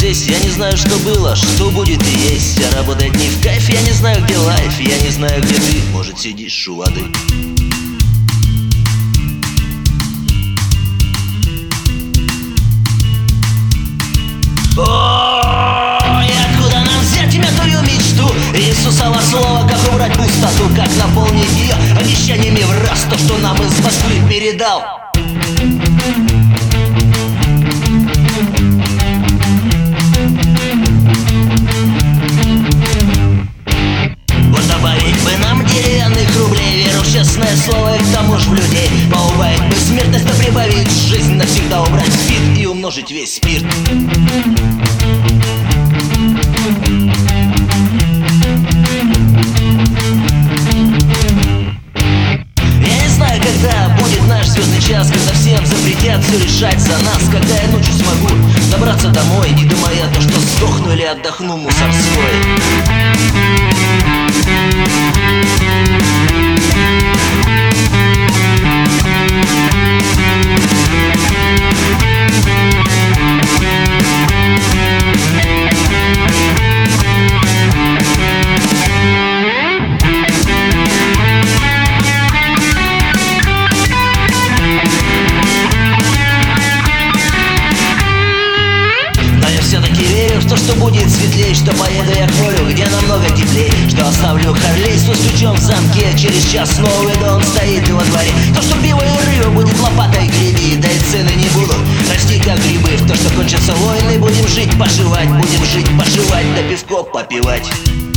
здесь. Я не знаю, что было, что будет и есть. А работать не в кайф, я не знаю, где лайф. Я не знаю, где ты, может, сидишь у воды. Ой, откуда нам взять имя твою мечту? Иисусова слова, как убрать пустоту, как наполнить ее обещаниями в раз. То, что нам из Москвы передал. Вот добавить бы нам деревянных рублей, веру в честное слово и к тому же в людей. Поубавить бы смертность, а прибавить жизнь, навсегда убрать спирт и умножить весь спирт. Когда будет наш звездный час, когда всем запретят все решать за нас, когда я ночью смогу добраться домой, не думая то, что сдохну или отдохну мусорской. Что будет светлей, что поеду я к морю, где намного теплей, что оставлю Харлейство с ключом в замке. Через час снова он стоит во дворе. То, что пиво и рыба будет лопатой греби, да и цены не будут расти как грибы. В то, что кончатся войны, будем жить, поживать, да пивко попивать.